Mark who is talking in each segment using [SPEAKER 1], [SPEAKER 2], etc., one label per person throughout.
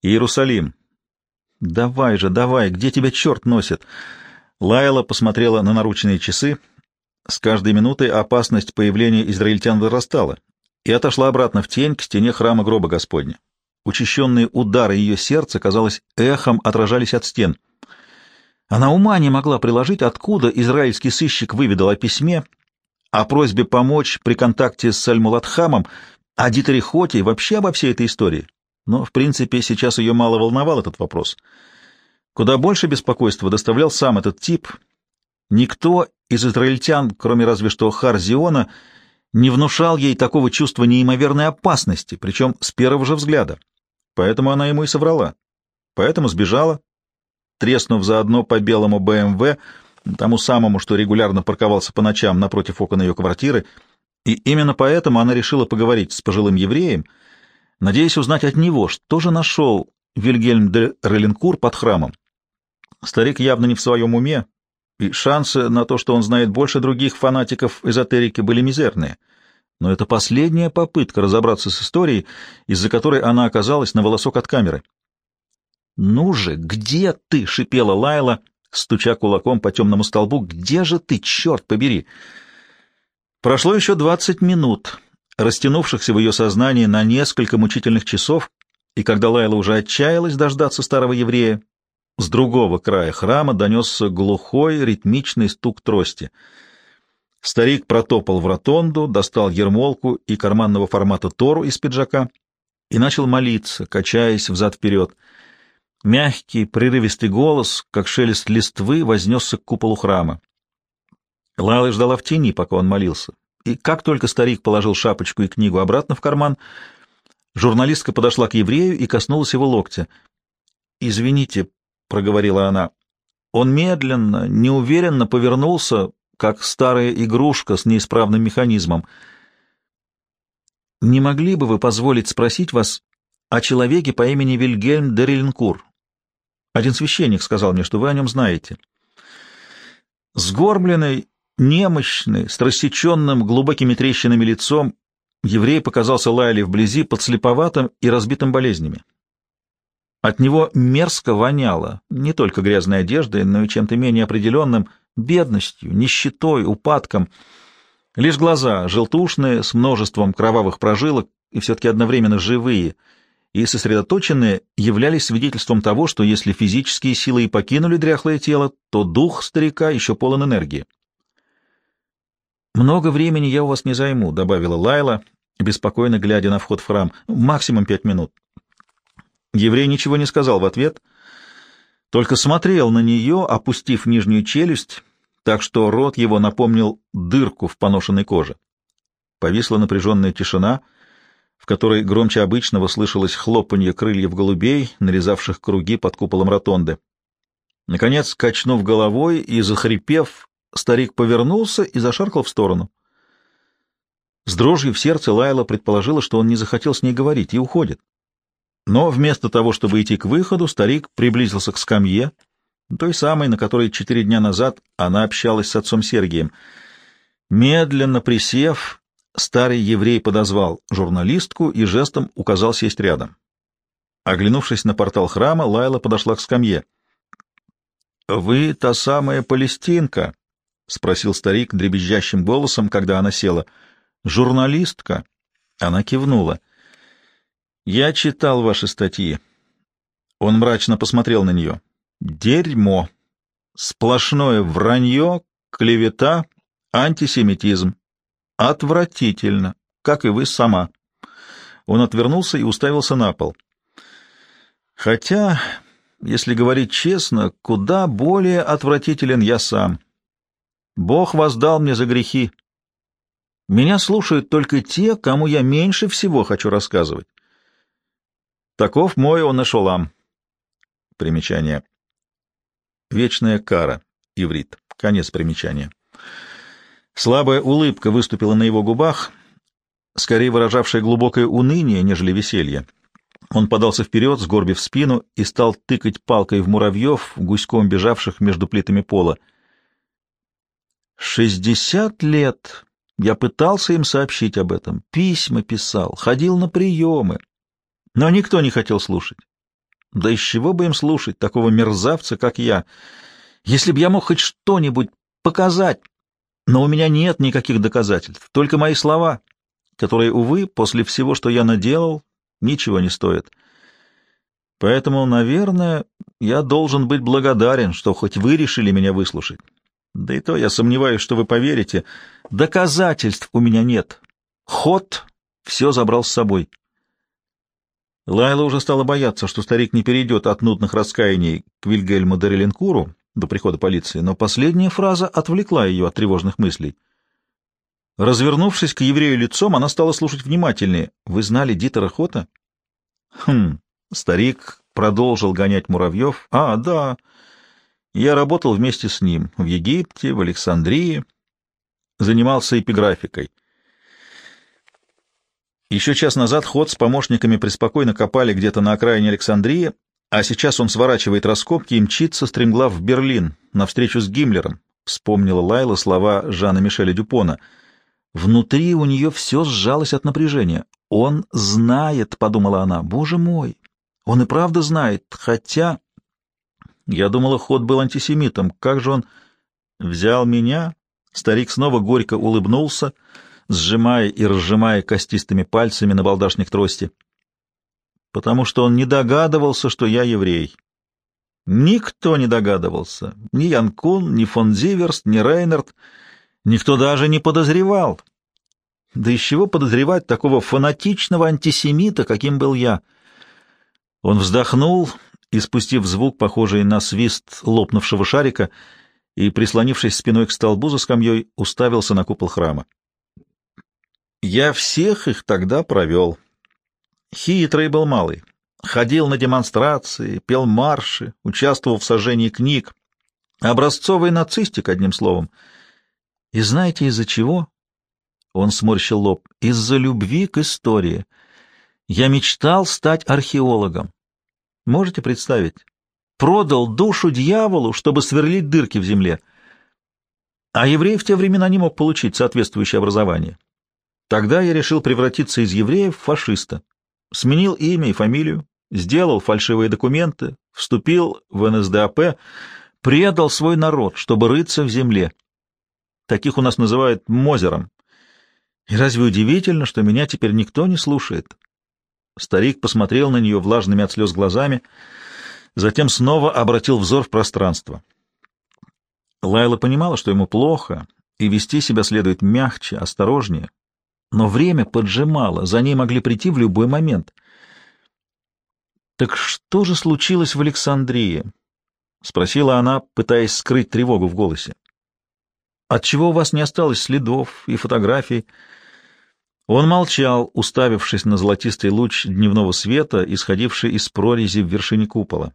[SPEAKER 1] Иерусалим. Давай же, давай, где тебя черт носит? Лайла посмотрела на наручные часы. С каждой минутой опасность появления израильтян возрастала и отошла обратно в тень к стене храма гроба Господня. Учащенные удары ее сердца, казалось, эхом отражались от стен. Она ума не могла приложить, откуда израильский сыщик выведал о письме, о просьбе помочь при контакте с Аль-Мулатхамом, о Дитере Хоте и вообще обо всей этой истории. Но, в принципе, сейчас ее мало волновал этот вопрос. Куда больше беспокойства доставлял сам этот тип. Никто из израильтян, кроме разве что Харзиона, не внушал ей такого чувства неимоверной опасности, причем с первого же взгляда. Поэтому она ему и соврала. Поэтому сбежала, треснув заодно по белому БМВ, тому самому, что регулярно парковался по ночам напротив окон ее квартиры, и именно поэтому она решила поговорить с пожилым евреем, надеясь узнать от него, что же нашел Вильгельм де Реленкур под храмом. Старик явно не в своем уме, и шансы на то, что он знает больше других фанатиков эзотерики, были мизерные. Но это последняя попытка разобраться с историей, из-за которой она оказалась на волосок от камеры. «Ну же, где ты?» — шипела Лайла, стуча кулаком по темному столбу. «Где же ты, черт побери?» Прошло еще 20 минут, растянувшихся в ее сознании на несколько мучительных часов, и когда Лайла уже отчаялась дождаться старого еврея, с другого края храма донесся глухой ритмичный стук трости. Старик протопал в ротонду, достал ермолку и карманного формата Тору из пиджака и начал молиться, качаясь взад-вперед. Мягкий, прерывистый голос, как шелест листвы, вознесся к куполу храма. Лайла ждала в тени, пока он молился, и как только старик положил шапочку и книгу обратно в карман, журналистка подошла к еврею и коснулась его локтя. «Извините», — проговорила она. Он медленно, неуверенно повернулся, как старая игрушка с неисправным механизмом. «Не могли бы вы позволить спросить вас о человеке по имени Вильгельм де Реленкур? Один священник сказал мне, что вы о нем знаете». Сгорбленный, немощный, с рассеченным глубокими трещинами лицом, еврей показался Лайле вблизи подслеповатым и разбитым болезнями. От него мерзко воняло не только грязной одеждой, но и чем-то менее определенным, бедностью, нищетой, упадком. Лишь глаза, желтушные, с множеством кровавых прожилок и все-таки одновременно живые и сосредоточенные, являлись свидетельством того, что если физические силы и покинули дряхлое тело, то дух старика еще полон энергии. «Много времени я у вас не займу», — добавила Лайла, беспокойно глядя на вход в храм. «Максимум 5 минут». Еврей ничего не сказал в ответ, только смотрел на нее, опустив нижнюю челюсть, так что рот его напомнил дырку в поношенной коже. Повисла напряженная тишина, в которой громче обычного слышалось хлопанье крыльев голубей, нарезавших круги под куполом ротонды. Наконец, качнув головой и захрипев, старик повернулся и зашаркал в сторону. С дрожью в сердце Лайла предположила, что он не захотел с ней говорить и уходит. Но вместо того, чтобы идти к выходу, старик приблизился к скамье, той самой, на которой 4 дня назад она общалась с отцом Сергием. Медленно присев, старый еврей подозвал журналистку и жестом указал сесть рядом. Оглянувшись на портал храма, Лайла подошла к скамье. «Вы та самая палестинка?» — спросил старик дребезжащим голосом, когда она села. «Журналистка?» — она кивнула. «Я читал ваши статьи». Он мрачно посмотрел на нее. «Дерьмо. Сплошное вранье, клевета, антисемитизм. Отвратительно, как и вы сама». Он отвернулся и уставился на пол. «Хотя, если говорить честно, куда более отвратителен я сам. Бог воздал мне за грехи. Меня слушают только те, кому я меньше всего хочу рассказывать. Таков мой онешолам». Примечание. Вечная кара. Иврит. Конец примечания. Слабая улыбка выступила на его губах, скорее выражавшая глубокое уныние, нежели веселье. Он подался вперед, сгорбив спину, и стал тыкать палкой в муравьев, гуськом бежавших между плитами пола. 60 лет я пытался им сообщить об этом, письма писал, ходил на приемы. Но никто не хотел слушать. Да из чего бы им слушать такого мерзавца, как я? Если б я мог хоть что-нибудь показать, но у меня нет никаких доказательств, только мои слова, которые, увы, после всего, что я наделал, ничего не стоят. Поэтому, наверное, я должен быть благодарен, что хоть вы решили меня выслушать. Да и то я сомневаюсь, что вы поверите. Доказательств у меня нет. Ход все забрал с собой. Лайла уже стала бояться, что старик не перейдет от нудных раскаяний к Вильгельму де Реленкуру до прихода полиции, но последняя фраза отвлекла ее от тревожных мыслей. Развернувшись к еврею лицом, она стала слушать внимательнее. «Вы знали Дитера Хота?» «Хм...» Старик продолжил гонять муравьев. «А, да, я работал вместе с ним в Египте, в Александрии, занимался эпиграфикой. Еще час назад Хот с помощниками преспокойно копали где-то на окраине Александрии, а сейчас он сворачивает раскопки и мчится стремглав в Берлин на встречу с Гиммлером», — вспомнила Лайла слова Жана-Мишеля Дюпона. Внутри у нее все сжалось от напряжения. «Он знает», — подумала она, — «боже мой, он и правда знает, хотя...» Я думала, Хот был антисемитом. Как же он взял меня? Старик снова горько улыбнулся, сжимая и разжимая костистыми пальцами набалдашник трости. Потому что он не догадывался, что я еврей. Никто не догадывался. Ни Ян Кун, ни фон Зиверст, ни Рейнард. Никто даже не подозревал. Да из чего подозревать такого фанатичного антисемита, каким был я? Он вздохнул и, спустив звук, похожий на свист лопнувшего шарика, и, прислонившись спиной к столбу за скамьей, уставился на купол храма. Я всех их тогда провел. Хитрый был малый. Ходил на демонстрации, пел марши, участвовал в сожжении книг. Образцовый нацистик, одним словом. И знаете, из-за чего? Он сморщил лоб. Из-за любви к истории. Я мечтал стать археологом. Можете представить? Продал душу дьяволу, чтобы сверлить дырки в земле. А еврей в те времена не мог получить соответствующее образование. Тогда я решил превратиться из еврея в фашиста. Сменил имя и фамилию, сделал фальшивые документы, вступил в НСДАП, предал свой народ, чтобы рыться в земле. Таких у нас называют мозером. И разве удивительно, что меня теперь никто не слушает? Старик посмотрел на нее влажными от слез глазами, затем снова обратил взор в пространство. Лайла понимала, что ему плохо, и вести себя следует мягче, осторожнее. Но время поджимало, за ней могли прийти в любой момент. «Так что же случилось в Александрии?» — спросила она, пытаясь скрыть тревогу в голосе. «Отчего у вас не осталось следов и фотографий?» Он молчал, уставившись на золотистый луч дневного света, исходивший из прорези в вершине купола.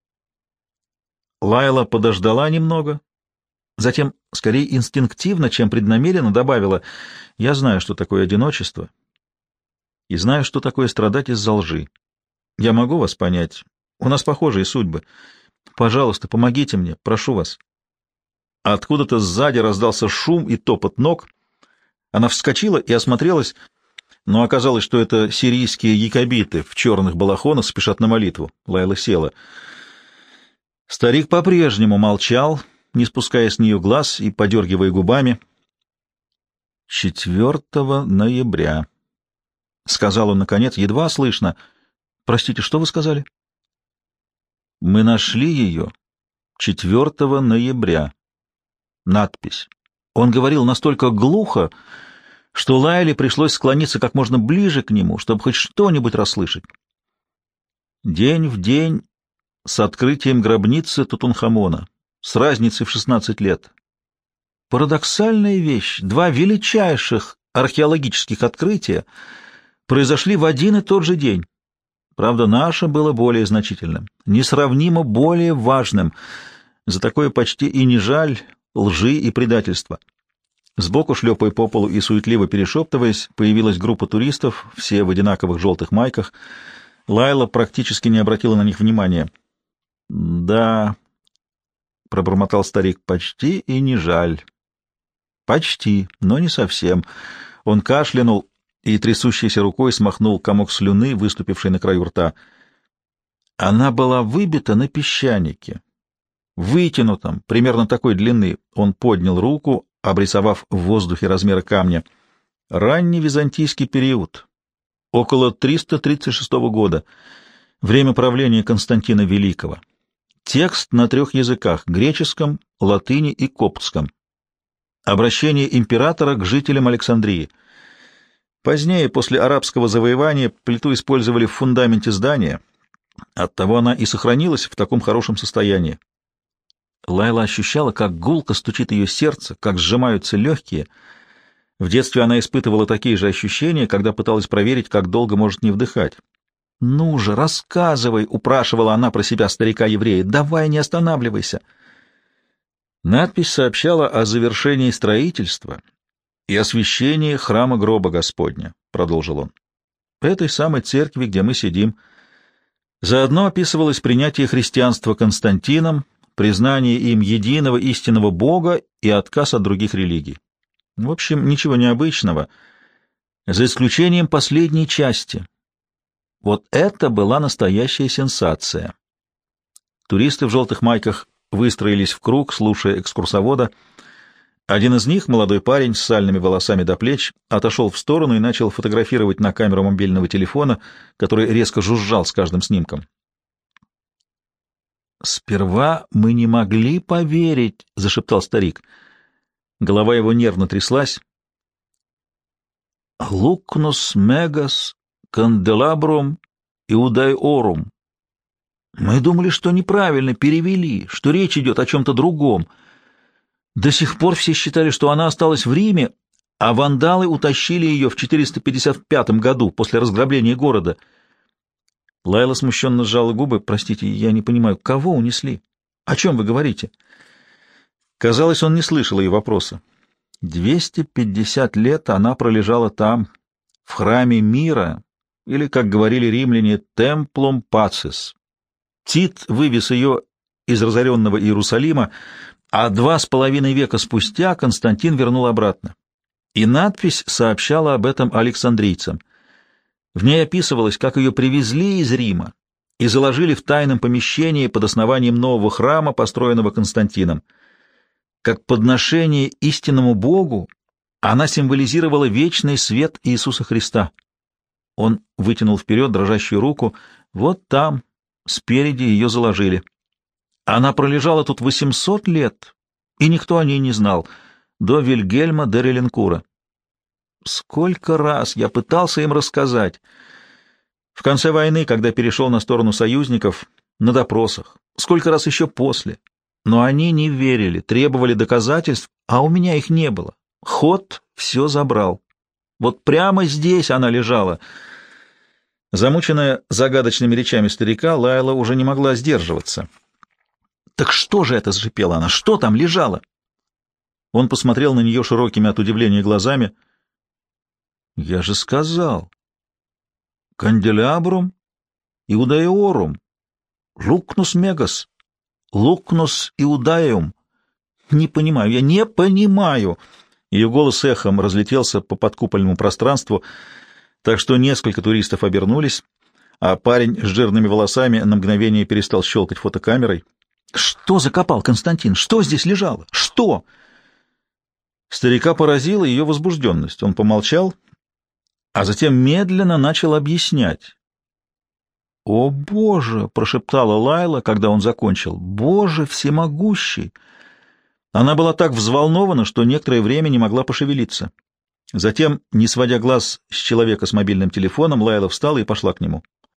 [SPEAKER 1] Лайла подождала немного, затем, скорее инстинктивно, чем преднамеренно, добавила: «Я знаю, что такое одиночество, и знаю, что такое страдать из-за лжи. Я могу вас понять. У нас похожие судьбы. Пожалуйста, помогите мне, прошу вас». Откуда-то сзади раздался шум и топот ног. Она вскочила и осмотрелась, но оказалось, что это сирийские якобиты в черных балахонах спешат на молитву. Лайла села. Старик по-прежнему молчал, не спуская с нее глаз и подергивая губами. 4 ноября, — сказал он наконец, едва слышно. — Простите, что вы сказали? — Мы нашли ее 4 ноября. Надпись. Он говорил настолько глухо, что Лайле пришлось склониться как можно ближе к нему, чтобы хоть что-нибудь расслышать. День в день с открытием гробницы Тутанхамона, с разницей в 16 лет. Парадоксальная вещь. 2 величайших археологических открытия произошли в один и тот же день. Правда, наше было более значительным, несравнимо более важным. За такое почти и не жаль лжи и предательства. Сбоку, шлепая по полу и суетливо перешептываясь, появилась группа туристов, все в одинаковых желтых майках. Лайла практически не обратила на них внимания. — Да, — пробормотал старик, — почти и не жаль. — Почти, но не совсем. Он кашлянул и трясущейся рукой смахнул комок слюны, выступивший на краю рта. Она была выбита на песчанике, вытянутом, примерно такой длины. Он поднял руку, обрисовав в воздухе размеры камня. Ранний византийский период, около 336 года, время правления Константина Великого. Текст на 3 языках — греческом, латыни и коптском. Обращение императора к жителям Александрии. Позднее, после арабского завоевания, плиту использовали в фундаменте здания, оттого она и сохранилась в таком хорошем состоянии. Лайла ощущала, как гулко стучит ее сердце, как сжимаются легкие. В детстве она испытывала такие же ощущения, когда пыталась проверить, как долго может не вдыхать. «Ну же, рассказывай!» — упрашивала она про себя старика-еврея. «Давай, не останавливайся!» Надпись сообщала о завершении строительства и освящении храма гроба Господня, — продолжил он, — этой самой церкви, где мы сидим. Заодно описывалось принятие христианства Константином, признание им единого истинного Бога и отказ от других религий. В общем, ничего необычного, за исключением последней части. Вот это была настоящая сенсация. Туристы в желтых майках выстроились в круг, слушая экскурсовода. Один из них, молодой парень с сальными волосами до плеч, отошел в сторону и начал фотографировать на камеру мобильного телефона, который резко жужжал с каждым снимком. «Сперва мы не могли поверить», — зашептал старик. Голова его нервно тряслась. «Лукнус мегас канделабрум иудаеорум». Мы думали, что неправильно перевели, что речь идет о чем-то другом. До сих пор все считали, что она осталась в Риме, а вандалы утащили ее в 455 году после разграбления города. Лайла смущенно сжала губы. «Простите, я не понимаю, кого унесли? О чем вы говорите?» Казалось, он не слышал ее вопроса. 250 лет она пролежала там, в храме мира, или, как говорили римляне, «темплум пацис». Тит вывез ее из разоренного Иерусалима, а 2,5 века спустя Константин вернул обратно. И надпись сообщала об этом александрийцам. В ней описывалось, как ее привезли из Рима и заложили в тайном помещении под основанием нового храма, построенного Константином. Как подношение истинному Богу она символизировала вечный свет Иисуса Христа. Он вытянул вперед дрожащую руку. Вот там, спереди, ее заложили. Она пролежала тут 800 лет, и никто о ней не знал, до Вильгельма де Реленкура. Сколько раз я пытался им рассказать. В конце войны, когда перешел на сторону союзников, на допросах, сколько раз еще после. Но они не верили, требовали доказательств, а у меня их не было. Ход все забрал. Вот прямо здесь она лежала. Замученная загадочными речами старика, Лайла уже не могла сдерживаться. «Так что же это?» — зашипела она. «Что там лежало?» Он посмотрел на нее широкими от удивления глазами. «Я же сказал. Канделябрум иудаеорум, лукнус мегас, лукнус иудаеум. Не понимаю, я не понимаю». Ее голос эхом разлетелся по подкупольному пространству, так что несколько туристов обернулись, а парень с жирными волосами на мгновение перестал щелкать фотокамерой. «Что закопал Константин? Что здесь лежало? Что?» Старика поразила ее возбужденность. Он помолчал, а затем медленно начал объяснять. «О, Боже!» — прошептала Лайла, когда он закончил. «Боже всемогущий!» Она была так взволнована, что некоторое время не могла пошевелиться. Затем, не сводя глаз с человека с мобильным телефоном, Лайла встала и пошла к нему.